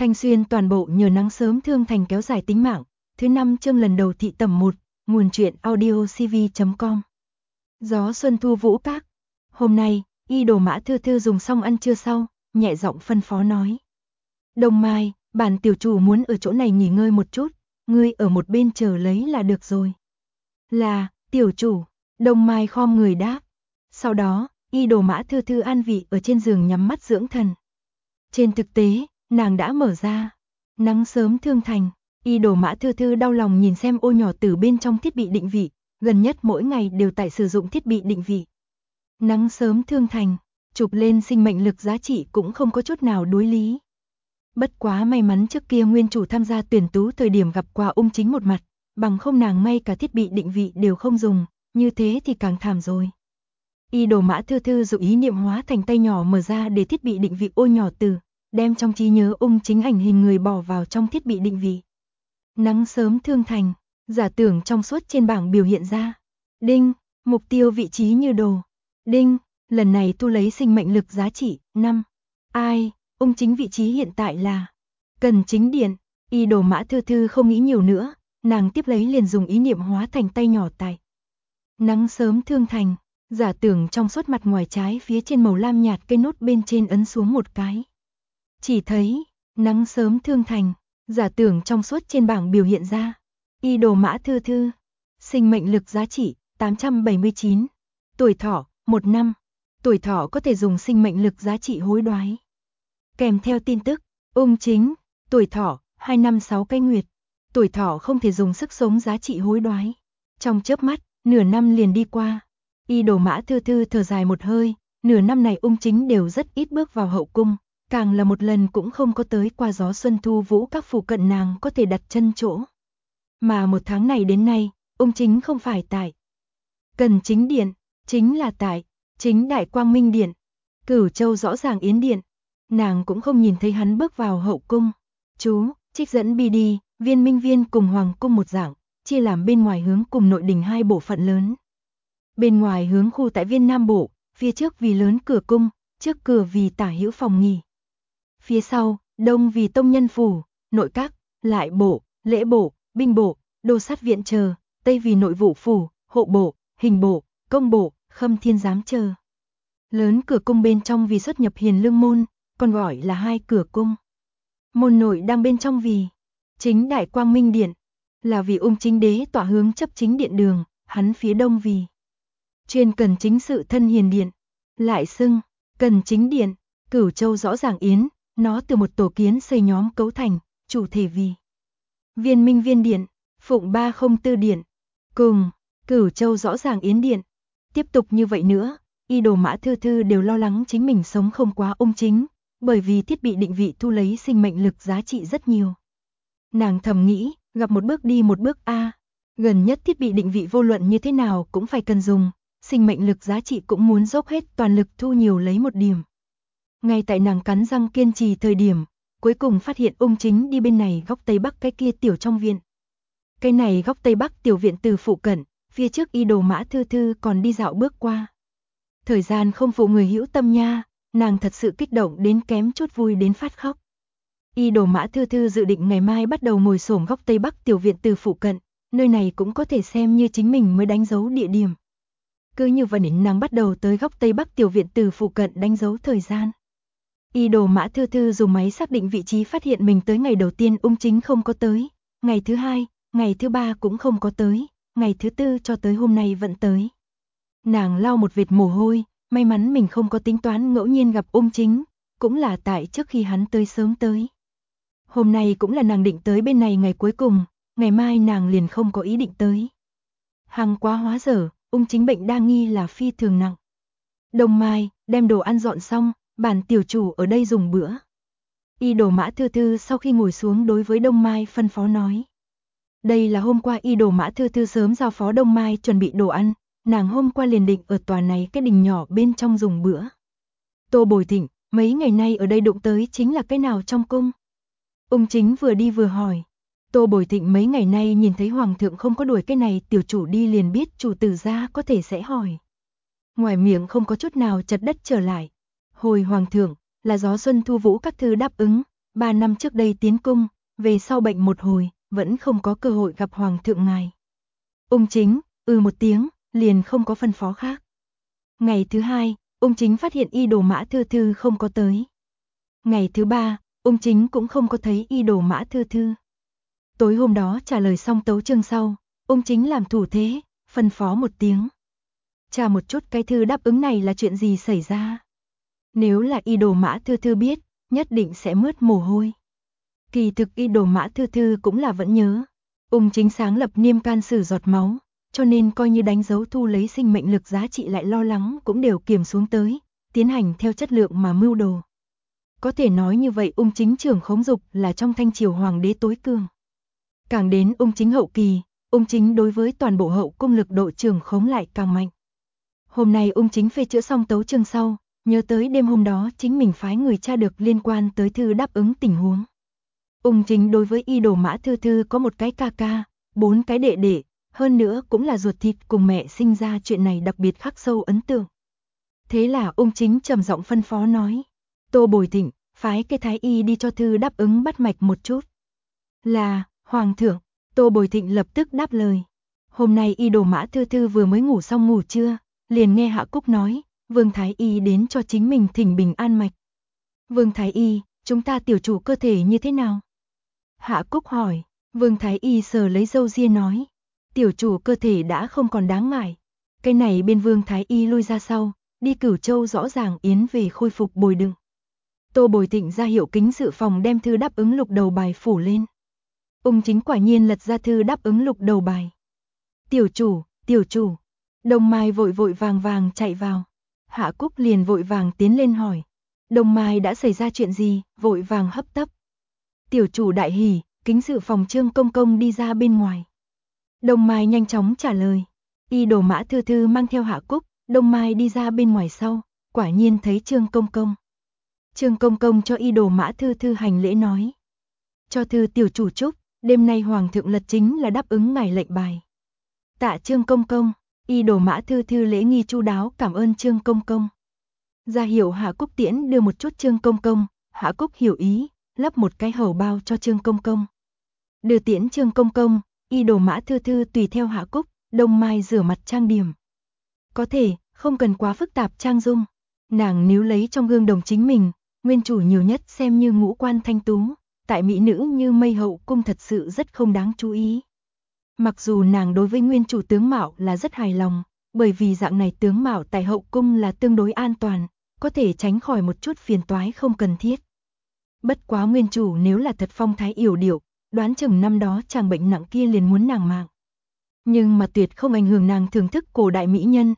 Thanh Xuyên toàn bộ nhờ nắng sớm thương thành kéo dài tính mạng. Thứ 5 chương lần đầu thị tầm 1, nguồn truyện audiocv.com. Gió xuân thu vũ các. Hôm nay, Y Đồ Mã Thư Thư dùng xong ăn trưa sau, nhẹ giọng phân phó nói. Đông Mai, bản tiểu chủ muốn ở chỗ này nghỉ ngơi một chút, ngươi ở một bên chờ lấy là được rồi. Là, tiểu chủ, Đông Mai khom người đáp. Sau đó, Y Đồ Mã Thư Thư an vị ở trên giường nhắm mắt dưỡng thần. Trên thực tế, nàng đã mở ra. Nắng sớm thương thành, Y Đồ Mã Thư Thư đau lòng nhìn xem ô nhỏ từ bên trong thiết bị định vị, gần nhất mỗi ngày đều tại sử dụng thiết bị định vị. Nắng sớm thương thành, chụp lên sinh mệnh lực giá trị cũng không có chút nào đối lý. Bất quá may mắn trước kia nguyên chủ tham gia tuyển tú thời điểm gặp qua Ung Chính một mặt, bằng không nàng ngay cả thiết bị định vị đều không dùng, như thế thì càng thảm rồi. Y Đồ Mã Thư Thư dụ ý niệm hóa thành tay nhỏ mở ra để thiết bị định vị ô nhỏ từ, đem trong trí nhớ Ung Chính ảnh hình người bỏ vào trong thiết bị định vị. Nắng sớm thương thành, giả tưởng trong suốt trên bảng biểu hiện ra. Đinh, mục tiêu vị trí như đồ. Đinh, lần này thu lấy sinh mệnh lực giá trị 5. Ai, Ung Chính vị trí hiện tại là Cần Chính Điện. Y Đồ Mã Thư Thư không nghĩ nhiều nữa, nàng tiếp lấy liền dùng ý niệm hóa thành tay nhỏ tại nắng sớm thương thành, giả tưởng trong suốt mặt ngoài trái phía trên màu lam nhạt cây nốt bên trên ấn xuống một cái. Chỉ thấy, nắng sớm thương thành, giả tưởng trong suốt trên bảng biểu hiện ra. Y Đồ Mã Thư Thư, sinh mệnh lực giá trị 879, tuổi thọ 1 năm, tuổi thọ có thể dùng sinh mệnh lực giá trị hối đoái. Kèm theo tin tức, Ung Chính, tuổi thọ 2 năm 6 cái nguyệt, tuổi thọ không thể dùng sức sống giá trị hối đoái. Trong chớp mắt, nửa năm liền đi qua. Y Đồ Mã Thư Thư thở dài một hơi, nửa năm này Ung Chính đều rất ít bước vào hậu cung, càng là một lần cũng không có tới qua gió xuân thu vũ các phủ cận nàng có thể đặt chân chỗ. Mà một tháng này đến nay, Ung Chính không phải tại Cần Chính Điện, chính là tại Chính Đại Quang Minh Điện, Cửu Châu Rõ Ràng Yến Điện. Nàng cũng không nhìn thấy hắn bước vào hậu cung. Chú, trích dẫn BD, Viên Minh Viên cùng Hoàng cung một dạng, chia làm bên ngoài hướng cùng nội đình hai bộ phận lớn. Bên ngoài hướng khu tại Viên Nam Bộ, phía trước vì lớn cửa cung, trước cửa vì tả hữu phòng nghỉ. Phía sau, đông vì tông nhân phủ, nội các, lại bộ, lễ bộ, binh bộ, đô sát viện chờ, tây vì nội vụ phủ, hộ bộ, hình bộ, công bộ, khâm thiên giám chờ. Lớn cửa cung bên trong vì xuất nhập hiền lương môn, còn gọi là hai cửa cung. Môn nội đang bên trong vì Chính Đại Quang Minh Điện, là vì Ung Chính Đế tọa hướng chấp chính điện đường, hắn phía đông vì chuyên Cần Chính Sự Thân Hiền Điện, lại xưng Cần Chính Điện. Cửu Châu Rõ Ràng Yến, nó từ một tổ kiến xây nhóm cấu thành, chủ thể vì Viên Minh Viên Điện, Phụng 304 Điện, cùng Cửu Châu Rõ Ràng Yến Điện. Tiếp tục như vậy nữa, Y Đồ Mã Thư Thư đều lo lắng chính mình sống không quá Ung Chính, bởi vì thiết bị định vị thu lấy sinh mệnh lực giá trị rất nhiều. Nàng thầm nghĩ, gặp một bước đi một bước a, gần nhất thiết bị định vị vô luận như thế nào cũng phải cần dùng, sinh mệnh lực giá trị cũng muốn dốc hết toàn lực thu nhiều lấy một điểm. Ngay tại nàng cắn răng kiên trì thời điểm, cuối cùng phát hiện Ung Chính đi bên này góc tây bắc cái kia tiểu trong viện. Cái này góc tây bắc tiểu viện từ phụ cận, phía trước Y Đồ Mã Thư Thư còn đi dạo bước qua. Thời gian không phụ người hữu tâm nha, nàng thật sự kích động đến kém chút vui đến phát khóc. Y Đồ Mã Thư Thư dự định ngày mai bắt đầu ngồi xổm góc tây bắc tiểu viện từ phụ cận, nơi này cũng có thể xem như chính mình mới đánh dấu địa điểm. Cứ như vậy nàng bắt đầu tới góc tây bắc tiểu viện từ phụ cận đánh dấu thời gian. Y Đồ Mã Thư Thư dùng máy xác định vị trí phát hiện mình tới ngày đầu tiên Ung Chính không có tới, ngày thứ hai, ngày thứ ba cũng không có tới, ngày thứ tư cho tới hôm nay vẫn tới. Nàng lau một vệt mồ hôi, may mắn mình không có tính toán ngẫu nhiên gặp Ung Chính, cũng là tại trước khi hắn tới sớm tới. Hôm nay cũng là nàng định tới bên này ngày cuối cùng, ngày mai nàng liền không có ý định tới. Hàng quá hóa dở, Ung Chính bệnh đa nghi là phi thường nặng. Đông Mai, đem đồ ăn dọn xong, bản tiểu chủ ở đây dùng bữa. Y Đồ Mã Thư Thư sau khi ngồi xuống đối với Đông Mai phân phó nói. Đây là hôm qua Y Đồ Mã Thư Thư sớm giao phó Đông Mai chuẩn bị đồ ăn, nàng hôm qua liền định ở tòa này cái đình nhỏ bên trong dùng bữa. Tô Bồi Thịnh, mấy ngày nay ở đây đụng tới chính là cái nào trong cung? Ung Chính vừa đi vừa hỏi. Tô Bồi Thịnh mấy ngày nay nhìn thấy Hoàng thượng không có đuổi cái này tiểu chủ đi liền biết chủ tử gia có thể sẽ hỏi. Ngoài miệng không có chút nào chật đất trở lại. Hồi Hoàng thượng, là gió xuân thu vũ các thư đáp ứng, 3 năm trước đây tiến cung, về sau bệnh một hồi, vẫn không có cơ hội gặp hoàng thượng ngài. Ung Chính, một tiếng, liền không có phân phó khác. Ngày thứ hai, Ung Chính phát hiện Y Đồ Mã Thư Thư không có tới. Ngày thứ ba, Ung Chính cũng không có thấy Y Đồ Mã Thư Thư. Tối hôm đó trả lời xong tấu chương sau, Ung Chính làm thủ thế, phân phó một tiếng. Tra một chút cái thư đáp ứng này là chuyện gì xảy ra. Nếu là Y Đồ Mã Thư Thư biết, nhất định sẽ mướt mồ hôi. Kỳ thực Y Đồ Mã Thư Thư cũng là vẫn nhớ. Ung Chính sáng lập niêm can sử giọt máu, cho nên coi như đánh dấu thu lấy sinh mệnh lực giá trị lại lo lắng cũng đều kiềm xuống tới, tiến hành theo chất lượng mà mưu đồ. Có thể nói như vậy Ung Chính trưởng khống dục là trong thanh triều hoàng đế tối cường. Càng đến Ung Chính hậu kỳ, Ung Chính đối với toàn bộ hậu cung lực độ trưởng khống lại càng mạnh. Hôm nay Ung Chính phê chữa xong tấu chương sau, nhớ tới đêm hôm đó chính mình phái người tra được liên quan tới thư đáp ứng tình huống. Ung Chính đối với Y Đồ Mã Thư Thư có một cái ca ca, 4 cái đệ đệ, hơn nữa cũng là ruột thịt cùng mẹ sinh ra, chuyện này đặc biệt khắc sâu ấn tượng. Thế là Ung Chính trầm giọng phân phó nói, Tô Bồi Thịnh, phái cái thái y đi cho thư đáp ứng bắt mạch một chút. Là, Hoàng thượng. Tô Bồi Thịnh lập tức đáp lời. Hôm nay Y Đồ Mã Thư Thư vừa mới ngủ xong ngủ trưa, liền nghe Hạ Cúc nói, Vương Thái Y đến cho chính mình thỉnh bình an mạch. Vương Thái Y, chúng ta tiểu chủ cơ thể như thế nào? Hạ Cúc hỏi. Vương Thái Y sờ lấy râu ria nói, tiểu chủ cơ thể đã không còn đáng ngại. Cái này bên Vương Thái Y lui ra sau, đi Cửu Châu rõ ràng yến về khôi phục bồi đựng. Tô Bồi Thịnh ra hiệu kính sự phòng đem thư đáp ứng lục đầu bài phủ lên. Ung Chính quả nhiên lật ra thư đáp ứng lục đầu bài. Tiểu chủ. Đông Mai vội vàng chạy vào. Hạ Cúc liền vội vàng tiến lên hỏi. Đông Mai đã xảy ra chuyện gì, vội vàng hấp tấp. Tiểu chủ đại hỉ, kính sự phòng Trương Công Công đi ra bên ngoài. Đông Mai nhanh chóng trả lời. Y Đồ Mã Thư Thư mang theo Hạ Cúc, Đông Mai đi ra bên ngoài sau, quả nhiên thấy Trương Công Công. Trương Công Công cho Y Đồ Mã Thư Thư hành lễ nói. Cho thư tiểu chủ chúc, đêm nay Hoàng thượng lật chính là đáp ứng ngài lệnh bài. Tạ Trương Công Công, Y Đồ Mã Thư Thư lễ nghi chu đáo cảm ơn Trương Công Công. Ra hiệu Hạ Cúc tiễn đưa một chút Trương Công Công, Hạ Cúc hiểu ý, lắp một cái hầu bao cho Trương Công Công. Đưa tiễn Trương Công Công, Y Đồ Mã Thư Thư tùy theo Hạ Cúc, Đông Mai rửa mặt trang điểm. Có thể, không cần quá phức tạp trang dung. Nàng nếu lấy trong gương đồng chính mình, nguyên chủ nhiều nhất xem như ngũ quan thanh tú, tại mỹ nữ như mây hậu cung thật sự rất không đáng chú ý. Mặc dù nàng đối với nguyên chủ tướng mạo là rất hài lòng, bởi vì dạng này tướng mạo tại hậu cung là tương đối an toàn, có thể tránh khỏi một chút phiền toái không cần thiết. Bất quá nguyên chủ nếu là thật phong thái yểu điệu, đoán chừng năm đó chàng bệnh nặng kia liền muốn nàng mạng. Nhưng mà tuyệt không ảnh hưởng nàng thưởng thức cổ đại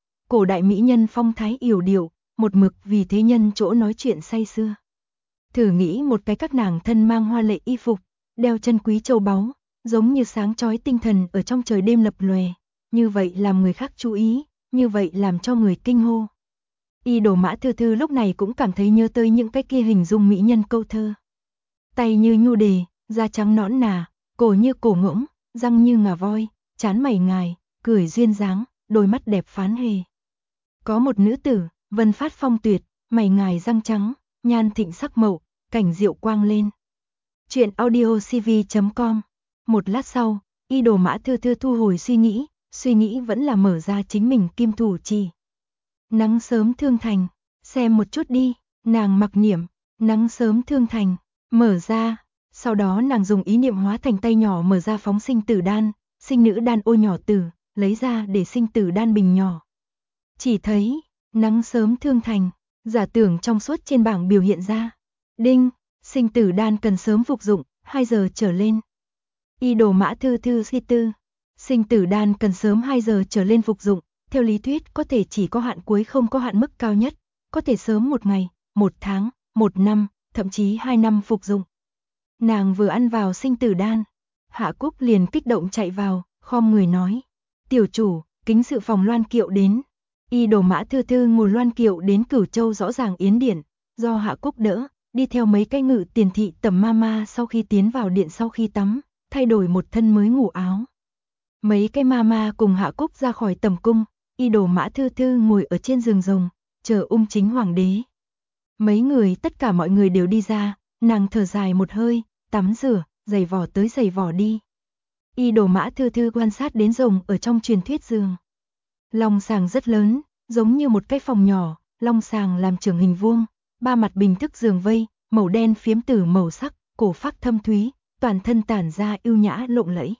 mỹ nhân phong thái yểu điệu, một mực vì thế nhân chỗ nói chuyện say sưa. Thử nghĩ một cái các nàng thân mang hoa lệ y phục, đeo chân quý châu báu, giống như sáng chói tinh thần ở trong trời đêm lập lòe, như vậy làm người khác chú ý, như vậy làm cho người kinh hô. Y Đồ Mã Thư Thư lúc này cũng cảm thấy nhớ tới những cái kia hình dung mỹ nhân câu thơ. Tay như nhu đề, da trắng nõn nà, cổ như cổ ngỗng, răng như ngà voi, trán mày ngài, cười duyên dáng, đôi mắt đẹp phán hề. Có một nữ tử, vân phát phong tuyệt, mày ngài răng trắng, nhan thịnh sắc mậu, cảnh diệu quang lên. Chuyện audiocv.com. Một lát sau, Y Đồ Mã Thư Thư thu hồi suy nghĩ vẫn là mở ra chính mình kim thủ chỉ. Nắng sớm thương thành, xem một chút đi, nàng mặc niệm, nắng sớm thương thành, mở ra, sau đó nàng dùng ý niệm hóa thành tay nhỏ mở ra phóng sinh tử đan, sinh nữ đan ô nhỏ tử, lấy ra để sinh tử đan bình nhỏ. Chỉ thấy, nắng sớm thương thành, giả tưởng trong suốt trên bảng biểu hiện ra. Đinh, sinh tử đan cần sớm phục dụng, 2 giờ trở lên. Y Đồ Mã Thư Thư suy tư, sinh tử đan cần sớm 2 giờ trở lên phục dụng, theo lý thuyết có thể chỉ có hạn cuối không có hạn mức cao nhất, có thể sớm 1 ngày, 1 tháng, 1 năm, thậm chí 2 năm phục dụng. Nàng vừa ăn vào sinh tử đan, Hạ Cúc liền kích động chạy vào, khom người nói, tiểu chủ, kính sự phòng loan kiệu đến. Y Đồ Mã Thư Thư ngồi loan kiệu đến Cửu Châu rõ ràng yến điện, do Hạ Cúc đỡ, đi theo mấy cái ngự tiền thị tẩm mama sau khi tiến vào điện sau khi tắm, thay đổi một thân mới ngủ áo. Mấy cái mama cùng Hạ Cúc ra khỏi tẩm cung, Y Đồ Mã Thư Thư ngồi ở trên giường rồng, chờ Ung Chính hoàng đế. Mấy người tất cả mọi người đều đi ra, nàng thở dài một hơi, tắm rửa, giày vò tới giày vò đi. Y Đồ Mã Thư Thư quan sát đến rồng ở trong truyền thuyết giường. Long sàng rất lớn, giống như một cái phòng nhỏ, long sàng làm trưởng hình vuông, ba mặt bình thức giường vây, màu đen phiếm tử màu sắc, cổ phác thâm thúy, toàn thân tản ra ưu nhã lộng lẫy.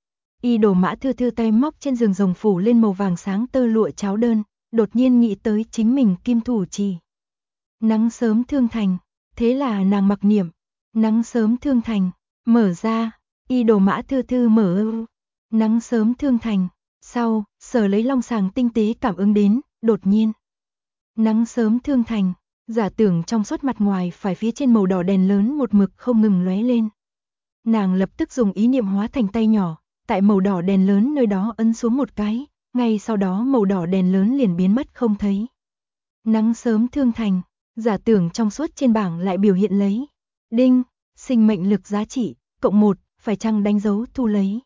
Y Đồ Mã Thư Thư tay móc trên giường rồng phủ lên màu vàng sáng tơ lụa cháo đơn, đột nhiên nghĩ tới chính mình kim thủ chỉ. Nắng sớm thương thành, thế là nàng mặc niệm, nắng sớm thương thành, mở ra, Y Đồ Mã Thư Thư mở nắng sớm thương thành, sau, sở lấy long sàng tinh tế cảm ứng đến, đột nhiên. Nắng sớm thương thành, giả tưởng trong suốt mặt ngoài phải phía trên màu đỏ đèn lớn một mực không ngừng lóe lên. Nàng lập tức dùng ý niệm hóa thành tay nhỏ, tại màu đỏ đèn lớn nơi đó ấn xuống một cái, ngay sau đó màu đỏ đèn lớn liền biến mất không thấy. Nắng sớm thương thành, giả tưởng trong suốt trên bảng lại biểu hiện lấy. Đinh, sinh mệnh lực giá trị, cộng 1, phải chăng đánh dấu thu lấy.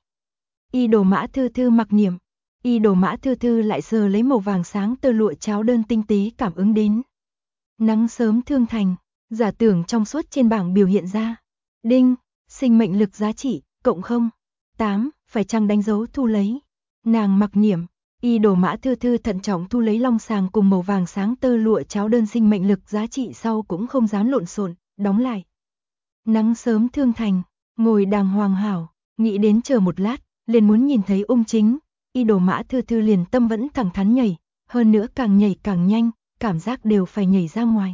Y Đồ Mã Thư Thư mặc niệm, Y Đồ Mã Thư Thư lại sờ lấy màu vàng sáng tơ lụa cháo đơn tinh tế cảm ứng đến. Nắng sớm thương thành, giả tưởng trong suốt trên bảng biểu hiện ra. Đinh, sinh mệnh lực giá trị, cộng 0, 8, phải chăng đánh dấu thu lấy. Nàng mặc niệm, Y Đồ Mã Thư Thư thận trọng thu lấy long sàng cùng màu vàng sáng tơ lụa cháo đơn sinh mệnh lực giá trị sau cũng không dám lộn xộn, đóng lại. Nắng sớm thương thành, ngồi đàng hoàng hảo, nghĩ đến chờ một lát, liền muốn nhìn thấy Ung Chính, Y Đồ Mã Thư Thư liền tâm vẫn thẳng thắn nhảy, hơn nữa càng nhảy càng nhanh, cảm giác đều phải nhảy ra ngoài.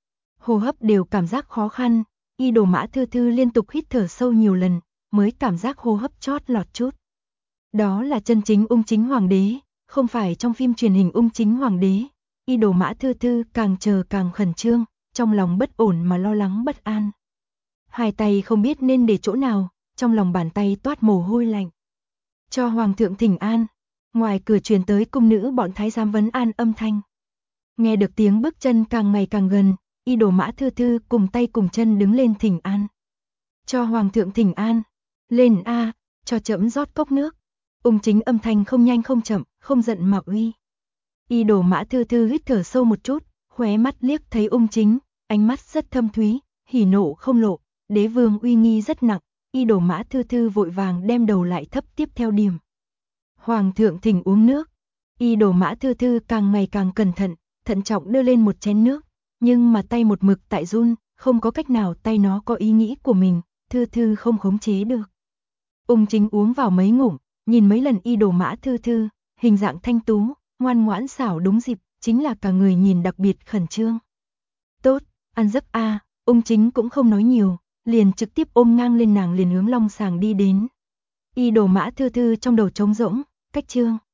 Hô hấp đều cảm giác khó khăn, Y Đồ Mã Thư Thư liên tục hít thở sâu nhiều lần, mới cảm giác hô hấp chót lọt chút. Đó là chân chính Ung Chính Hoàng đế, không phải trong phim truyền hình Ung Chính Hoàng đế. Y Đồ Mã Thư Thư càng chờ càng khẩn trương, trong lòng bất ổn mà lo lắng bất an. Hai tay không biết nên để chỗ nào, trong lòng bàn tay toát mồ hôi lạnh. Cho Hoàng thượng thỉnh an, ngoài cửa truyền tới cung nữ bọn thái giám vấn an âm thanh. Nghe được tiếng bước chân càng ngày càng gần, Y Đồ Mã Thư Thư cùng tay cùng chân đứng lên thỉnh an. Cho Hoàng thượng thỉnh an, lên a, cho trẫm rót cốc nước. Ung Chính âm thanh không nhanh không chậm, không giận mà uy. Y Đồ Mã Thư Thư hít thở sâu một chút, khóe mắt liếc thấy Ung Chính, ánh mắt rất thâm thúy, hỉ nộ không lộ, đế vương uy nghi rất nặng. Y Đồ Mã Thư Thư vội vàng đem đầu lại thấp tiếp theo điểm. Hoàng thượng thỉnh uống nước. Y Đồ Mã Thư Thư càng ngày càng cẩn thận, thận trọng đưa lên một chén nước, nhưng mà tay một mực tại run, không có cách nào, tay nó có ý nghĩ của mình, Thư Thư không khống chế được. Ung Chính uống vào mấy ngụm, nhìn mấy lần Y Đồ Mã Thư Thư, hình dạng thanh tú, ngoan ngoãn xảo đúng dịp, chính là cả người nhìn đặc biệt khẩn trương. Tốt, ăn giấc a. Ung Chính cũng không nói nhiều, liền trực tiếp ôm ngang lên nàng liền hướng long sàng đi đến. Y Đồ Mã Thư Thư trong đầu trống rỗng, cách chương.